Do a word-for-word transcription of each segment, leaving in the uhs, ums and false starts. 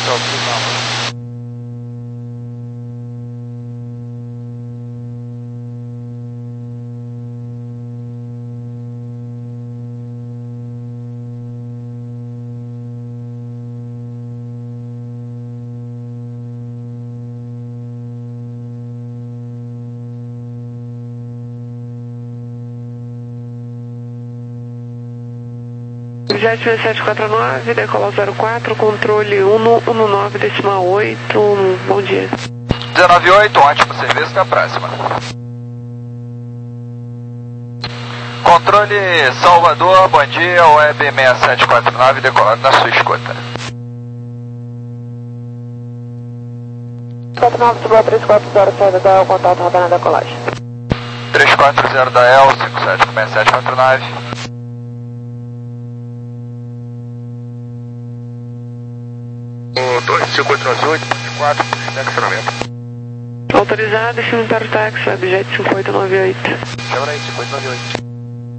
Hotel Kilo. Jet seis sete quatro nove, decolar zero quatro, controle um um nove decimal oito, bom dia. dezenove oito, ótimo serviço, até a próxima. Controle Salvador, bom dia, Web seis sete quatro nove, decolado na sua escuta. quatro nove, suba três quatro zero, saída da contato, rodando a decolagem. três quatro zero da E L, cinco sete seis sete quatro nove. Torre cinco oito nove oito, quatro, estacionamento. Autorizado, destino para o táxi, Webjet cinco oito nove oito. Chama aí, cinco oito nove oito.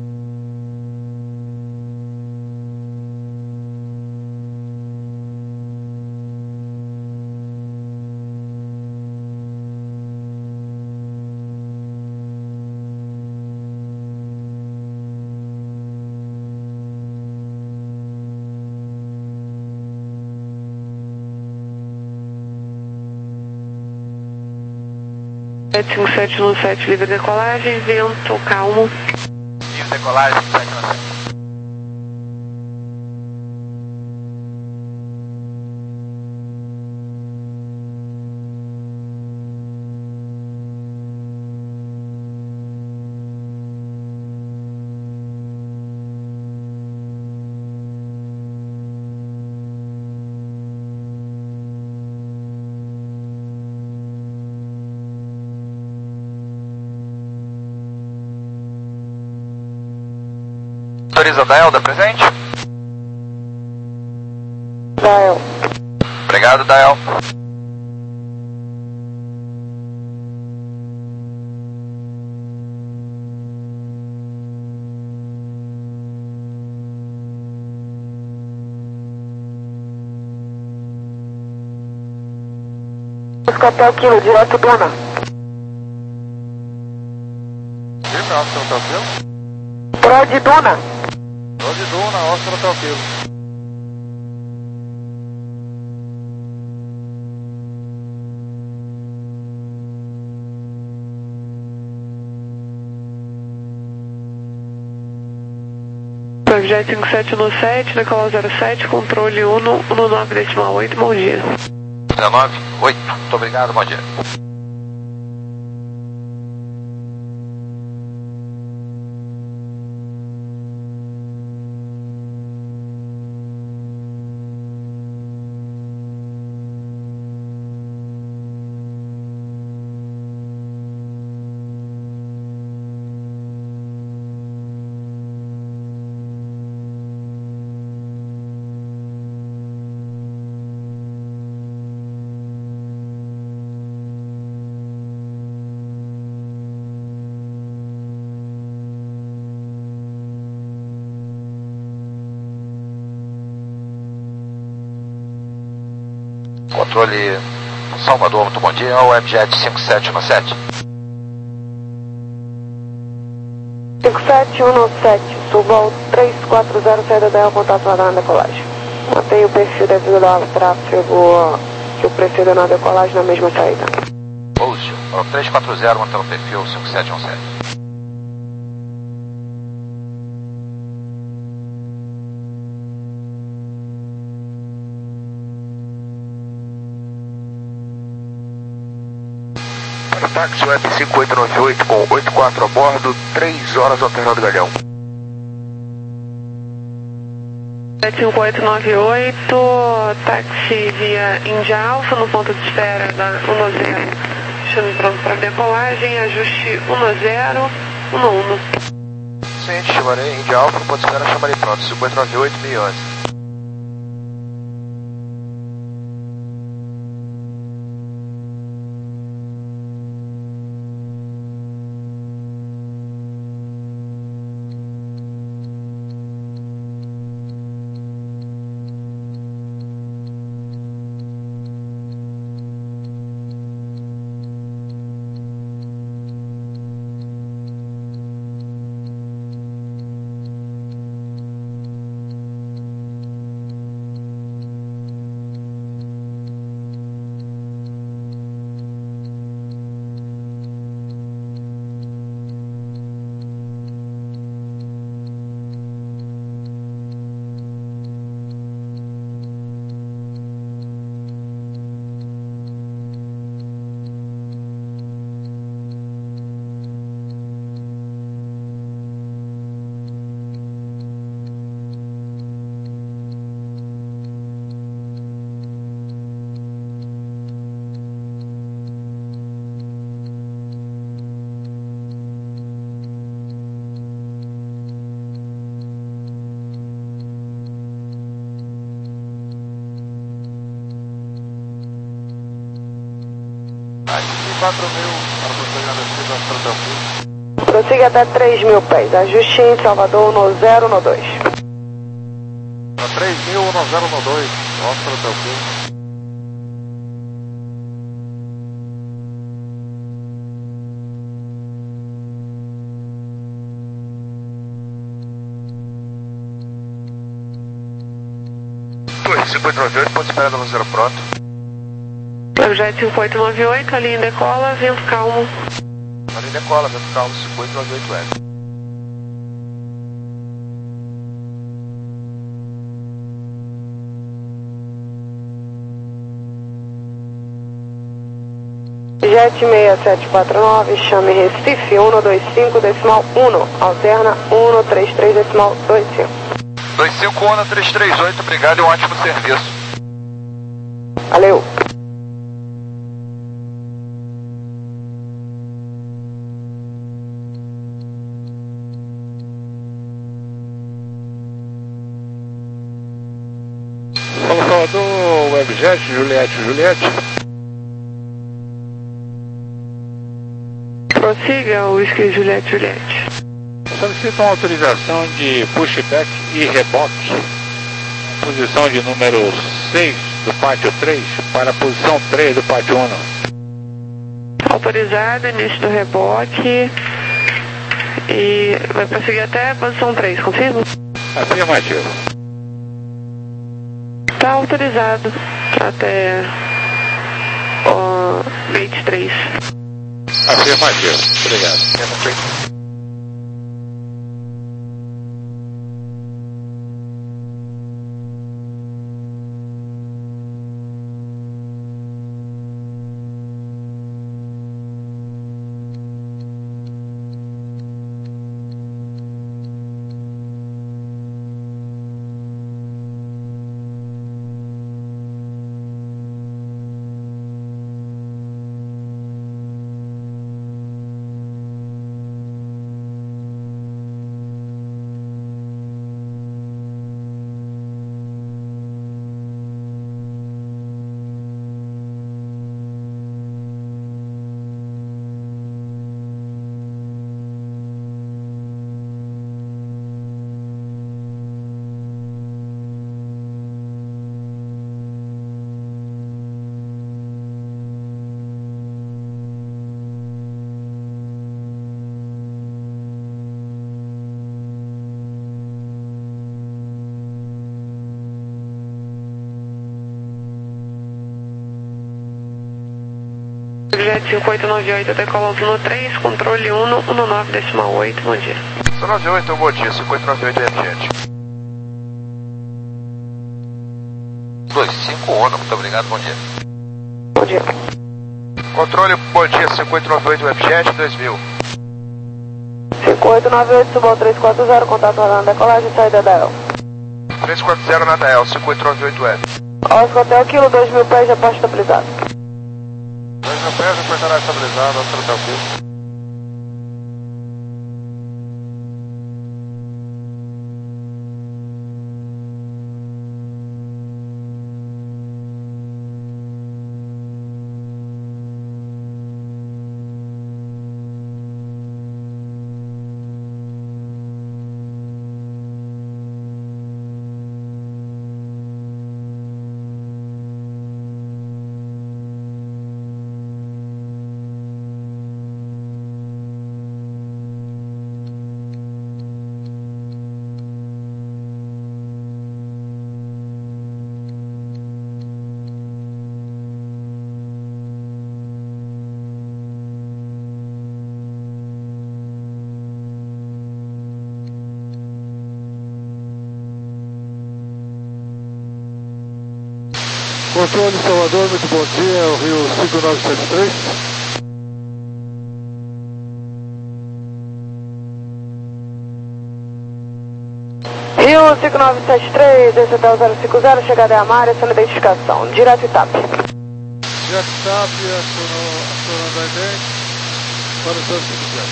sete cinco sete um sete, livre decolagem, vento calmo. Livre decolagem, sete um sete. Autoriza da Elda, presente? Dael. Obrigado, Dael. Busca até o quilo, direto Dona. Firme, Oscar Hotel Kilo. Prod Duna. Prod Duna, Oscar Hotel Kilo. Webjet cinco sete um sete, decolar zero sete, controle um um nove decimal oito, bom dia. dezenove oito, muito obrigado, bom dia. Controle Salvador, muito bom dia, Webjet cinco sete um sete. cinco sete um sete, suba ao três quatro zero, saída da contato na decolagem. Mantém o perfil devido ao tráfego que o precedeu na decolagem na mesma saída. Pouso, ao três quatro zero, mantém o perfil cinco sete um sete. Táxi Web cinco oito nove oito com oito quatro a bordo, três horas alternando galhão. cinco oito nove oito, táxi via Índia Alfa no ponto de espera da um zero. Destino pronto para decolagem, ajuste um zero um um. Sim, chamarei Índia Alfa, no ponto de espera chamarei pronto, cinco oito nove oito, mil e onze. quatro mil, para você agradecer a Transambu. Prossiga até três mil pés. Ajuste em Salvador no zero no dois. Para três mil no zero no dois, Oscar Transambu. cinco oito nove oito, ponto de espera da zero pronto. Jet cinco oito nove oito, a linha decola, vento calmo. A linha decola, vento calmo, cinco oito nove oito Web. Jet seis sete quatro nove, chame Recife um dois cinco decimal um, alterna um três três decimal dois cinco. dois cinco um três três oito, obrigado e um ótimo serviço. Valeu. Salvador, Webjet, Juliette, Juliette. Prossiga, Whisky Juliette, Juliette. Solicito uma autorização de pushback e reboque, posição de número seis do pátio três para a posição três do pátio um. Autorizado, início do reboque. E vai prosseguir até a posição três, confirma? Afirmativo. Está autorizado até o gate três. Afirmativo, obrigado. Jet cinco oito nove oito, decola no três, controle um nove decimal oito, bom dia. cinco nove oito, bom dia, cinco oito nove oito Webjet. dois cinco um, muito obrigado, bom dia. Bom dia. Controle, bom dia, cinco oito nove oito Webjet, dois mil. cinco oito nove oito, suba ao três quatro zero, contato na decolagem, saída da El. três quatro zero na Dael, cinco oito nove oito Web. Oscar Hotel Kilo, dois mil pés, já pode estabilizado. dois mil pés, apertará estabilizado, Oscar Hotel Kilo. Controle Salvador, muito bom dia, o Rio cinco nove sete três. Rio cinco nove sete três, esse hotel zero cinco zero, chegada é a Mária, sua identificação, direto e TAP. Direto e TAP, acionando a idem, para o zero cinco zero.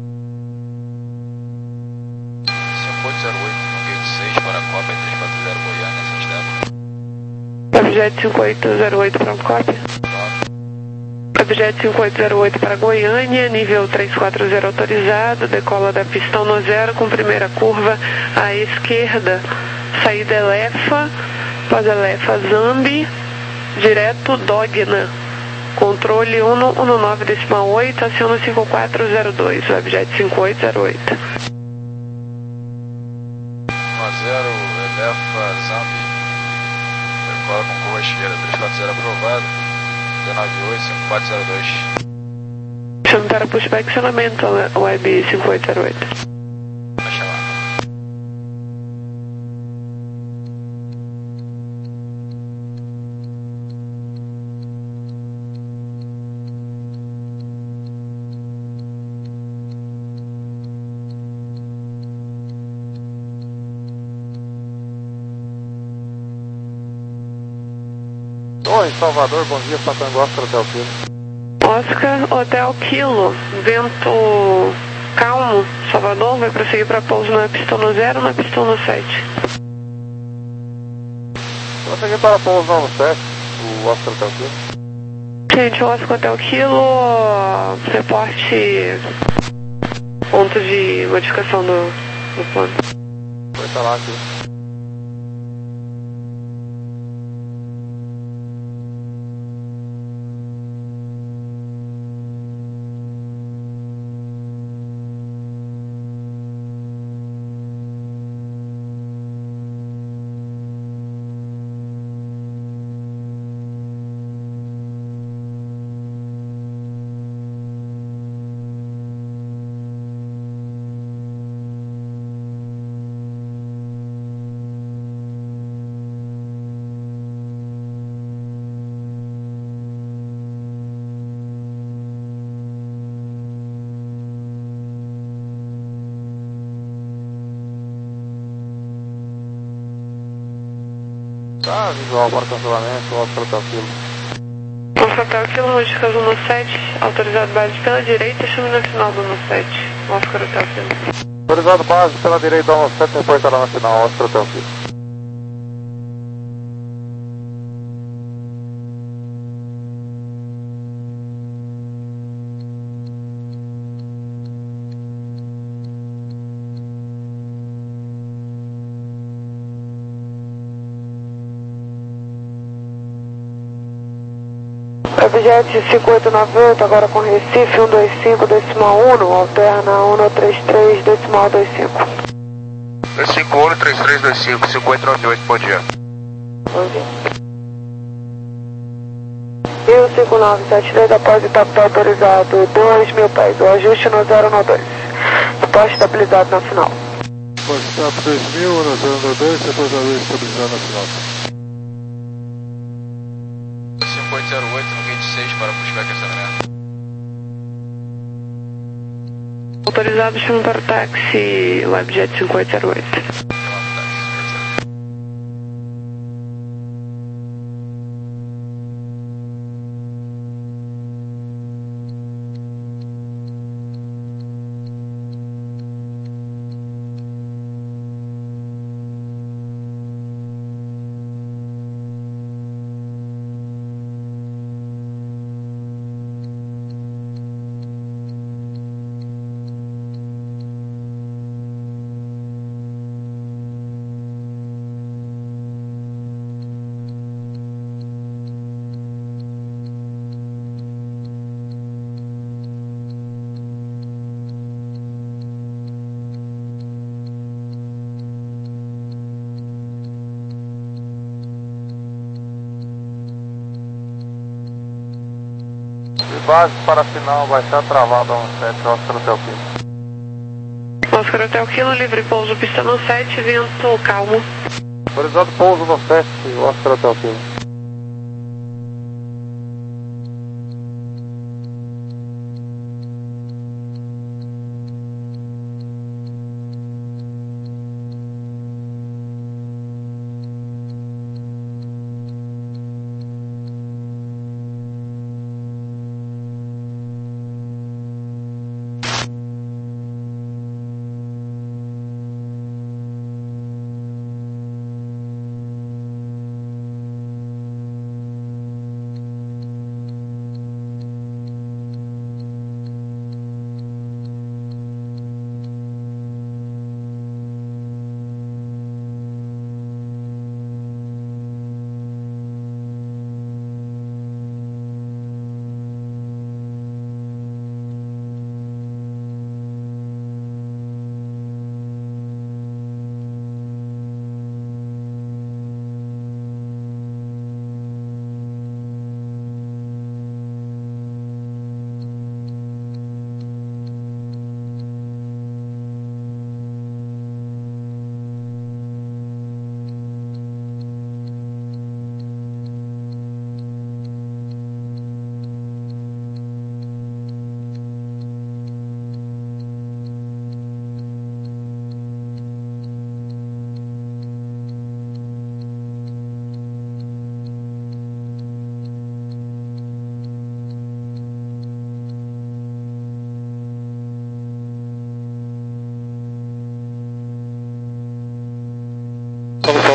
cinco oito zero oito, no gate seis, para a Copa três quatro zero, Goiânia, Santiago. Jet cinco oito zero oito, pronto, cópia. Webjet cinco oito zero oito para Goiânia, nível trezentos e quarenta autorizado, decola da pista um zero com primeira curva à esquerda, saída Elefa, pós Elefa Zambi, direto Dogna, controle um um nove decimal oito, aciona cinco quatro zero dois, Webjet cinco oito zero oito. um zero, Elefa Zambi, decola com curva à esquerda, três quatro zero aprovado. nove oito cinco quatro zero dois. Chame para pushback acionamento, Web cinco oito zero oito. Vai chamar. Oi, Salvador, bom dia, Patango, Oscar Hotel Kilo. Oscar Hotel Kilo, vento calmo, Salvador, vai prosseguir para pouso na pista no zero, na pista no sete. Prosseguir para pouso no sete, o Oscar Hotel Kilo. Gente, Oscar Hotel Kilo, reporte ponto de modificação do, do plano. Vai estar lá aqui. Tá, visual para cancelamento, Oscar Hotel Kilo. Oscar Hotel Kilo, modificação no sete, autorizado base pela direita, chame na final do no sete, Oscar Hotel Kilo. Autorizado base pela direita, no sete, reportará na final, Oscar Hotel Kilo. Webjet cinco oito nove oito, agora com Recife um dois cinco decimal um, alterna um três três decimal dois cinco. dois cinco um, três três dois cinco, cinco oito nove oito, bom dia. Bom dia. mil cinco nove sete três, após o tapo autorizado, dois mil pés, o ajuste no zero no dois. Suporte estabilizado na final. Pode estar por dois mil, no zero no dois, depois a luz estabilizada na final. cinco oito zero oito no vinte e seis para pushback acionamento. Autorizado, chame para o táxi Webjet cinco oito zero oito. Base para a final vai estar travado no sete, Oscar Hotel Kilo. Oscar Hotel Kilo, livre pouso, pista no sete, vento calmo. Autorizado pouso no sete, Oscar Hotel Kilo.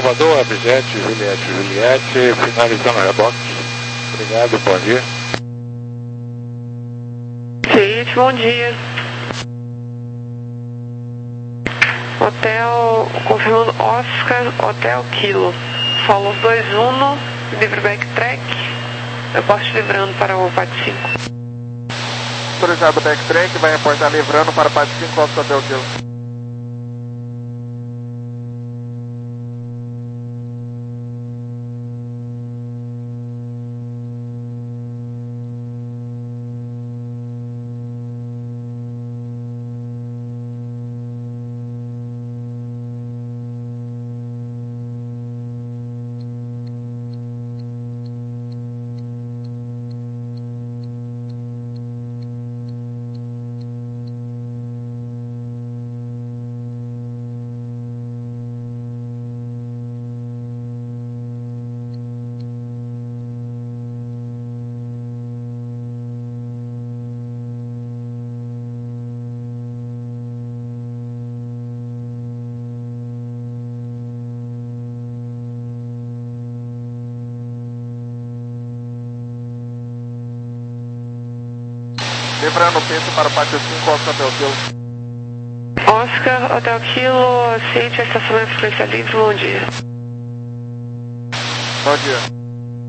Salvador, Abjete, Juliette, Juliette, finalizando o reboque. Obrigado, bom dia. Sim, bom dia. Hotel, confirmando Oscar, Hotel Kilo. Solo dois Uno, livre backtrack. Reporte livrando para o P A T cinco. Autorizado backtrack, vai reportar livrando para o P A T cinco, Oscar Hotel Kilo. Livrando o peso para o P A T cinco, Oscar Hotel Kilo. Oscar, Hotel Kilo, ciente, estacionamento frequência livre, bom dia. Bom dia.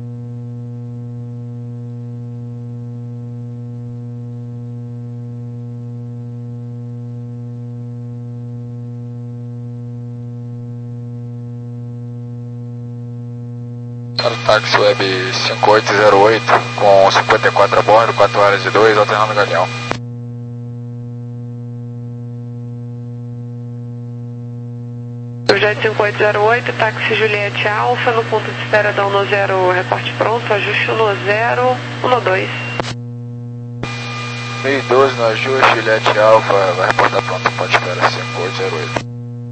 Para o táxi web cinco oito zero oito, com cinquenta e quatro a bordo, quatro horas e dois, alternando Galeão. Jet cinco oito zero oito, táxi Juliette Alfa, no ponto de espera da um zero, reporte pronto, ajuste um zero, um dois. meio e doze no ajuste, Juliette Alfa, vai reportar pronto, ponto de espera cinco oito zero oito.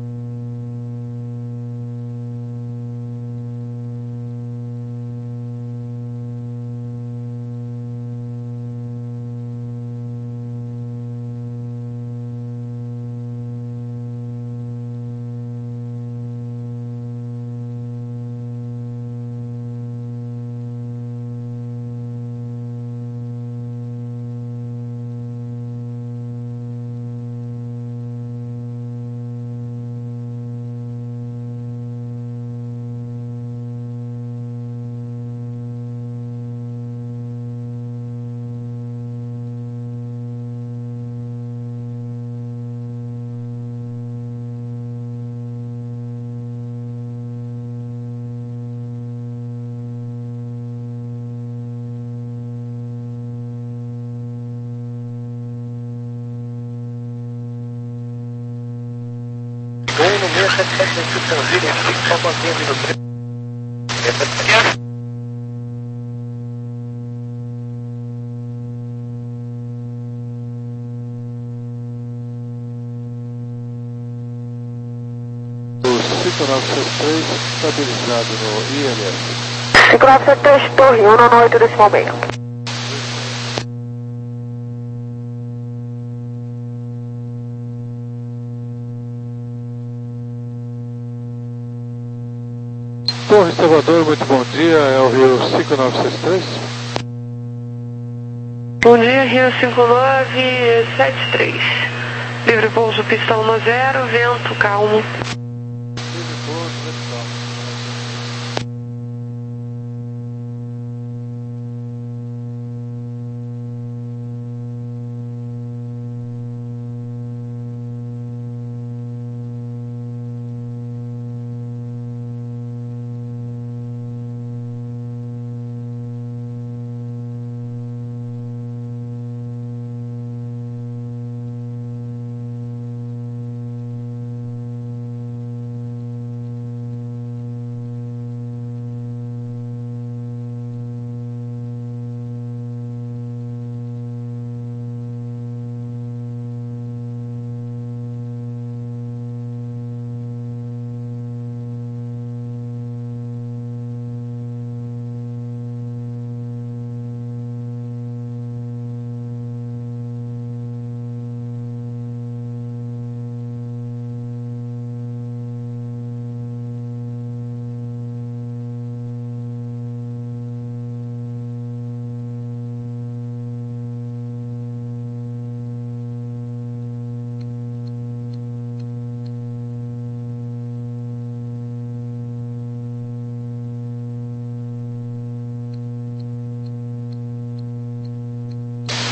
O cinco nove sete três estabilizado no I L S. cinco nove sete três, torre um no oito desse momento. Torre Salvador, muito bom dia, é o Rio cinco nove sete três. Bom dia, Rio cinco nove sete três. Livre pouso, pista um zero, vento calmo.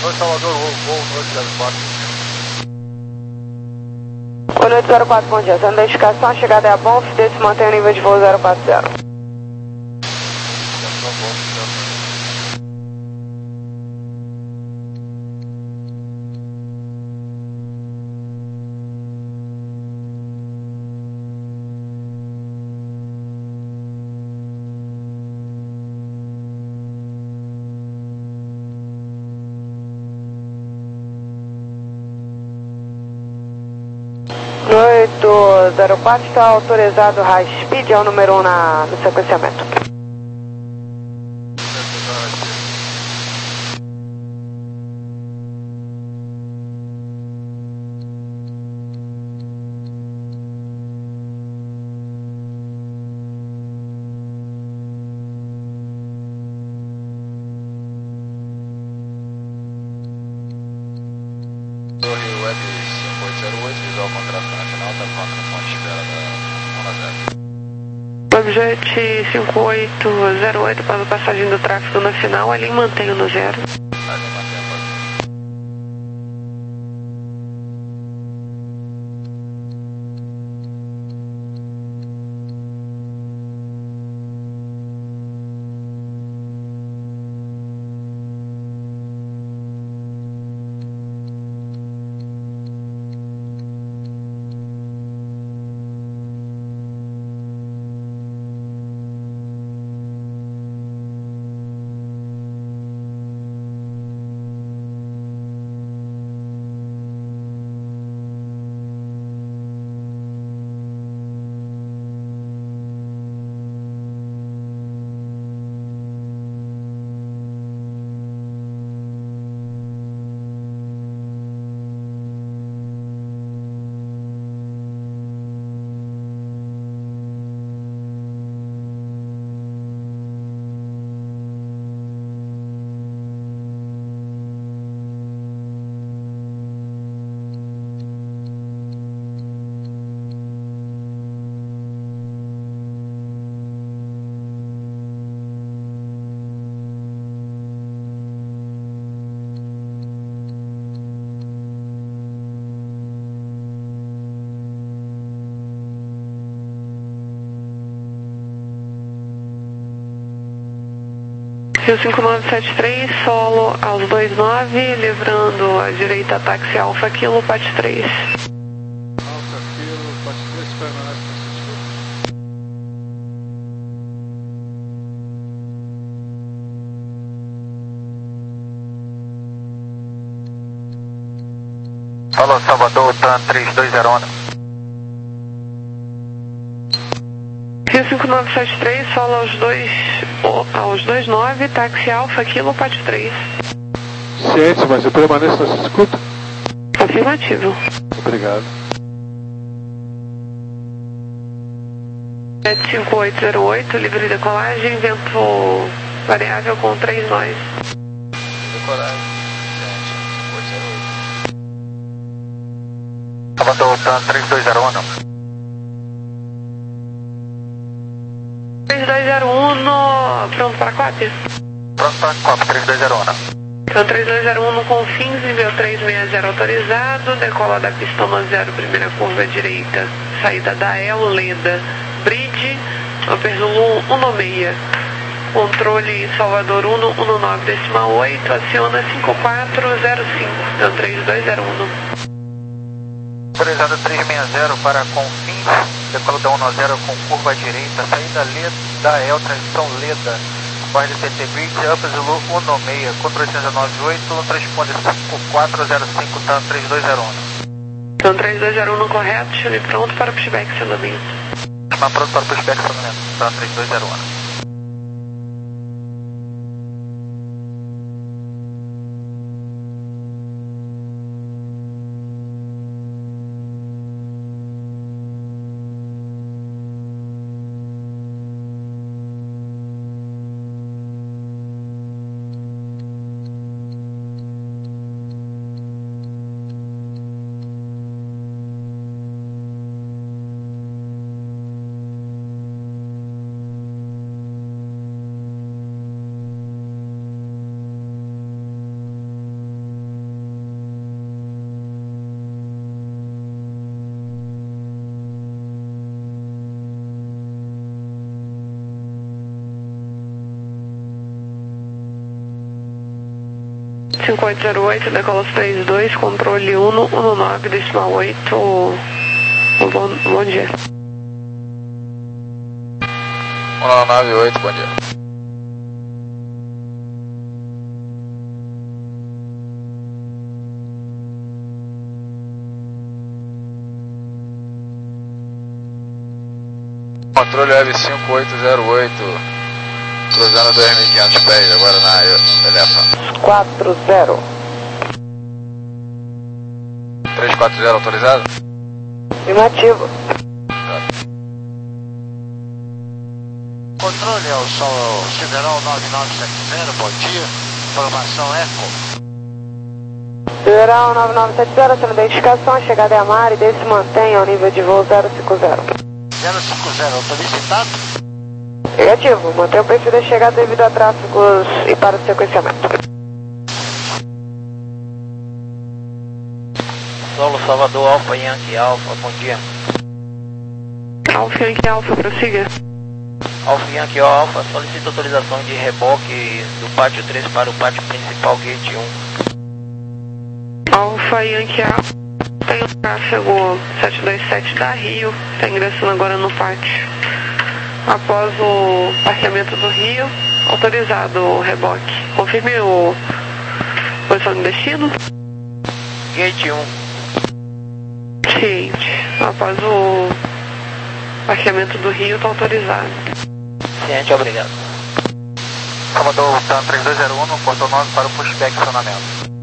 Oi, Salvador, voo noite zero quatro. Oi, noite zero quatro, bom dia. Sua identificação, a chegada é a Bonf, desse mantém o nível de voo zero quatro zero. oito zero quatro está autorizado high speed, é o número um na, no sequenciamento. Torre Web cinco oito zero oito, visual com tráfego nacional, está pronto no ponto de espera da um zero. Objet cinco oito zero oito para passagem do tráfego nacional, ali mantém no zero. Ali mantém a pode. Rio cinco nove sete três, solo aos dois nove, livrando a direita táxi Alfa Kilo, Pat três. Alfa Kilo, Pat três, permanece nesse escuro. Alô, Salvador, TAM três dois zero um. Rio cinco nove sete três, solo aos dois, aos dois nove, táxi Alfa Kilo, Pat três. Ciente, mas eu permaneço nessa escuta? Afirmativo. Obrigado. sete cinco oito zero oito, livre de decolagem, vento variável com três nós. Decoragem, cinco oito zero oito. Salvador, TAM três dois zero um. três dois zero um, pronto para cópia? Pronto para cópia, três dois zero um. Então três dois zero um no Confins, nível três seis zero autorizado, decola da pista um zero, primeira curva direita, saída da El Leda, bridge, Upper Zulu um seis, controle Salvador um um nove decimal oito, aciona cinco quatro zero cinco, então três dois zero um. Autorizado três seis zero para Confins, decola da um zero com curva direita, saída Leda, da El, transição Leda, Borda T T Bridge, Upper Zulu um seis, controle três nove oito, responde cinco quatro zero cinco, TAM três dois zero um. Então três dois zero um no correto, chame pronto para pushback acionamento. Chama pronto para pushback acionamento, TAM três dois zero um. cinco oito zero oito, decola três dois, controle um um nove, decimal oito. Bom, bom dia. um nove oito, bom dia. Controle Web cinco oito zero oito, cruzando dois mil e quinhentos pés, agora na Elefa. quatro zero. três quatro zero autorizado? Afirmativo. Controle ao Sol Sideral nove nove sete zero, bom dia. Informação Eco. Sideral nove nove sete zero, sua identificação, a chegada é a mar e desde se mantém ao nível de voo zero cinco zero. zero cinco zero, autorizado? Negativo, mantém o perfil da chegada devido a tráfegos e para o sequenciamento. Solo Salvador, Alfa Yankee Alfa, bom dia. Alfa Yankee Alfa, prossiga. Alfa Yankee Alfa, solicita autorização de reboque do pátio três para o pátio principal Gate um. Alfa Yankee Alfa, tem o tráfego sete dois sete da Rio, está ingressando agora no pátio. Após o parqueamento do Rio, autorizado o reboque. Confirme o posição de destino. Gate um. Ciente. Após o parqueamento do Rio, está autorizado. Ciente, obrigado. Salvador, TAM três dois zero um, portão nove para o pushback acionamento.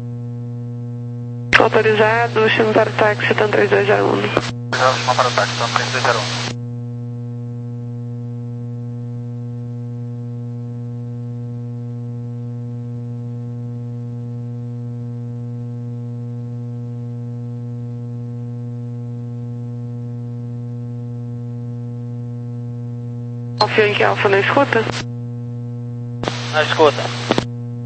Autorizado, chame para o táxi, TAM três dois zero um. Autorizado, chama para o táxi, TAM três dois zero um. Alfa Yankee Alfa na escuta? Na escuta.